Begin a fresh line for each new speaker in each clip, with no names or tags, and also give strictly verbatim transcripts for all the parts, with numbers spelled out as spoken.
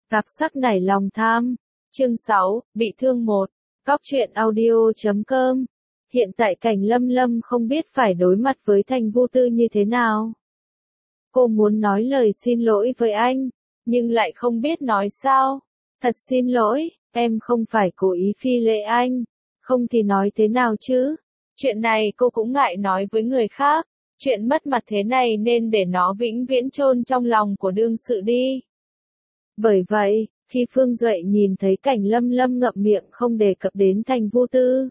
Cặp sắc nảy lòng tham. Chương sáu, bị thương một. Cóc truyện audio chấm com. Hiện tại Cảnh Lâm Lâm không biết phải đối mặt với Thành Vô Tư như thế nào. Cô muốn nói lời xin lỗi với anh, nhưng lại không biết nói sao. Thật xin lỗi, em không phải cố ý phi lễ anh. Không thì nói thế nào chứ? Chuyện này cô cũng ngại nói với người khác. Chuyện mất mặt thế này nên để nó vĩnh viễn chôn trong lòng của đương sự đi. Bởi vậy, khi Phương Duệ nhìn thấy Cảnh Lâm Lâm ngậm miệng không đề cập đến Thành Vô Tư,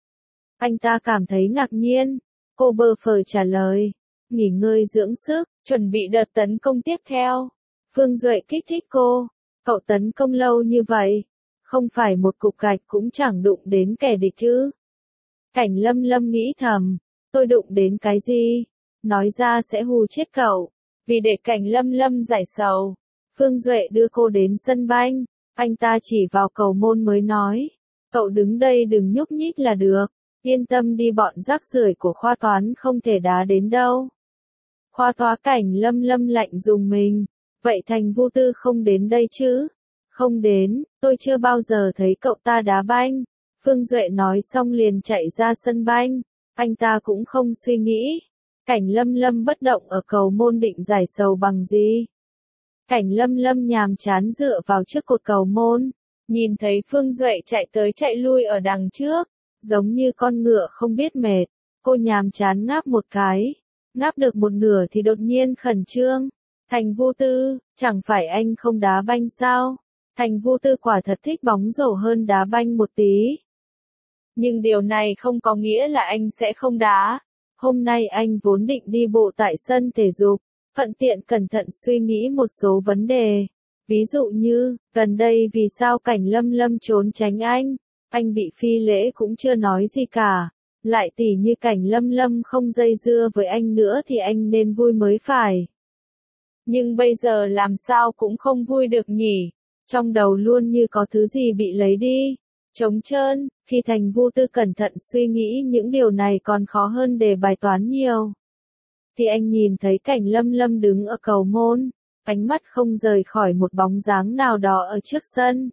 anh ta cảm thấy ngạc nhiên. Cô bơ phờ trả lời, nghỉ ngơi dưỡng sức, chuẩn bị đợt tấn công tiếp theo. Phương Duệ kích thích cô, cậu tấn công lâu như vậy, không phải một cục gạch cũng chẳng đụng đến kẻ địch chứ. Cảnh Lâm Lâm nghĩ thầm, tôi đụng đến cái gì? Nói ra sẽ hù chết cậu. Vì để Cảnh Lâm Lâm giải sầu, Phương Duệ đưa cô đến sân banh. Anh ta chỉ vào cầu môn mới nói, cậu đứng đây đừng nhúc nhích là được. Yên tâm đi, bọn rác rưởi của khoa toán không thể đá đến đâu. Khoa toán. Cảnh Lâm Lâm lạnh dùng mình. Vậy Thành Vô Tư không đến đây chứ? Không đến, tôi chưa bao giờ thấy cậu ta đá banh. Phương Duệ nói xong liền chạy ra sân banh. Anh ta cũng không suy nghĩ. Cảnh Lâm Lâm bất động ở cầu môn định giải sầu bằng gì? Cảnh Lâm Lâm nhàm chán dựa vào trước cột cầu môn. Nhìn thấy Phương Duệ chạy tới chạy lui ở đằng trước, giống như con ngựa không biết mệt. Cô nhàm chán ngáp một cái. Ngáp được một nửa thì đột nhiên khẩn trương. Thành Vô Tư, chẳng phải anh không đá banh sao? Thành Vô Tư quả thật thích bóng rổ hơn đá banh một tí. Nhưng điều này không có nghĩa là anh sẽ không đá. Hôm nay anh vốn định đi bộ tại sân thể dục, thuận tiện cẩn thận suy nghĩ một số vấn đề. Ví dụ như, gần đây vì sao Cảnh Lâm Lâm trốn tránh anh, anh bị phi lễ cũng chưa nói gì cả. Lại tỉ như Cảnh Lâm Lâm không dây dưa với anh nữa thì anh nên vui mới phải. Nhưng bây giờ làm sao cũng không vui được nhỉ, trong đầu luôn như có thứ gì bị lấy đi, trống trơn. Khi Thành Vô Tư cẩn thận suy nghĩ những điều này còn khó hơn đề bài toán nhiều. Thì anh nhìn thấy Cảnh Lâm Lâm đứng ở cầu môn, ánh mắt không rời khỏi một bóng dáng nào đó ở trước sân.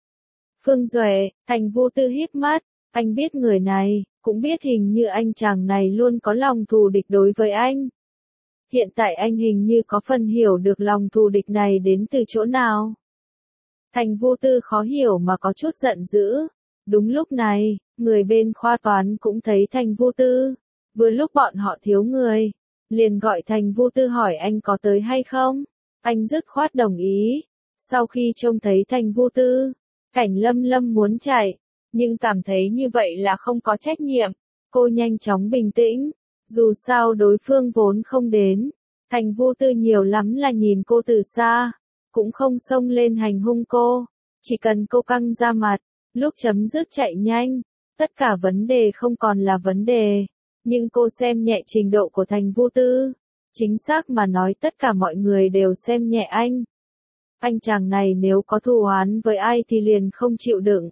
Phương Duệ. Thành Vô Tư híp mắt, anh biết người này, cũng biết hình như anh chàng này luôn có lòng thù địch đối với anh. Hiện tại anh hình như có phần hiểu được lòng thù địch này đến từ chỗ nào. Thành Vô Tư khó hiểu mà có chút giận dữ. Đúng lúc này, người bên khoa toán cũng thấy Thành Vô Tư. Vừa lúc bọn họ thiếu người, liền gọi Thành Vô Tư hỏi anh có tới hay không. Anh dứt khoát đồng ý. Sau khi trông thấy Thành Vô Tư, Cảnh Lâm Lâm muốn chạy, nhưng cảm thấy như vậy là không có trách nhiệm. Cô nhanh chóng bình tĩnh. Dù sao đối phương vốn không đến. Thành Vô Tư nhiều lắm là nhìn cô từ xa, cũng không xông lên hành hung cô. Chỉ cần cô căng ra mặt, lúc chấm dứt chạy nhanh, tất cả vấn đề không còn là vấn đề. Nhưng cô xem nhẹ trình độ của Thành Vô Tư. Chính xác mà nói tất cả mọi người đều xem nhẹ anh. Anh chàng này nếu có thù oán với ai thì liền không chịu đựng.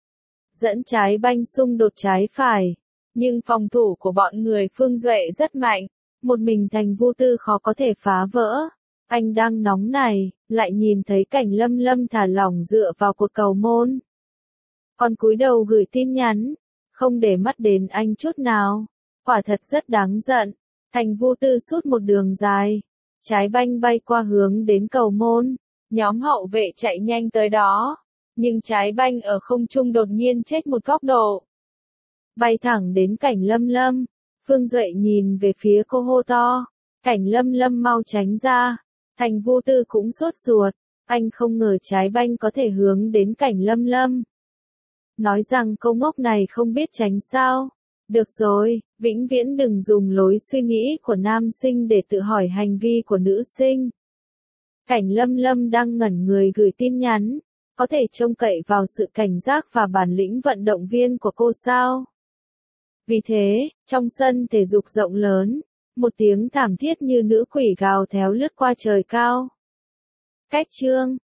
Dẫn trái banh xung đột trái phải. Nhưng phòng thủ của bọn người Phương Duệ rất mạnh. Một mình Thành Vô Tư khó có thể phá vỡ. Anh đang nóng này, lại nhìn thấy Cảnh Lâm Lâm thả lỏng dựa vào cột cầu môn. Còn cúi đầu gửi tin nhắn, không để mắt đến anh chút nào. Quả thật rất đáng giận. Thành Vô Tư sút một đường dài. Trái banh bay qua hướng đến cầu môn. Nhóm hậu vệ chạy nhanh tới đó. Nhưng trái banh ở không trung đột nhiên chết một góc độ. Bay thẳng đến Cảnh Lâm Lâm. Phương Duệ nhìn về phía cô hô to. Cảnh Lâm Lâm mau tránh ra. Thành Vô Tư cũng sốt ruột. Anh không ngờ trái banh có thể hướng đến Cảnh Lâm Lâm. Nói rằng câu ngốc này không biết tránh sao. Được rồi, vĩnh viễn đừng dùng lối suy nghĩ của nam sinh để tự hỏi hành vi của nữ sinh. Cảnh Lâm Lâm đang ngẩn người gửi tin nhắn. Có thể trông cậy vào sự cảnh giác và bản lĩnh vận động viên của cô sao? Vì thế, trong sân thể dục rộng lớn, một tiếng thảm thiết như nữ quỷ gào thét lướt qua trời cao. Cách chương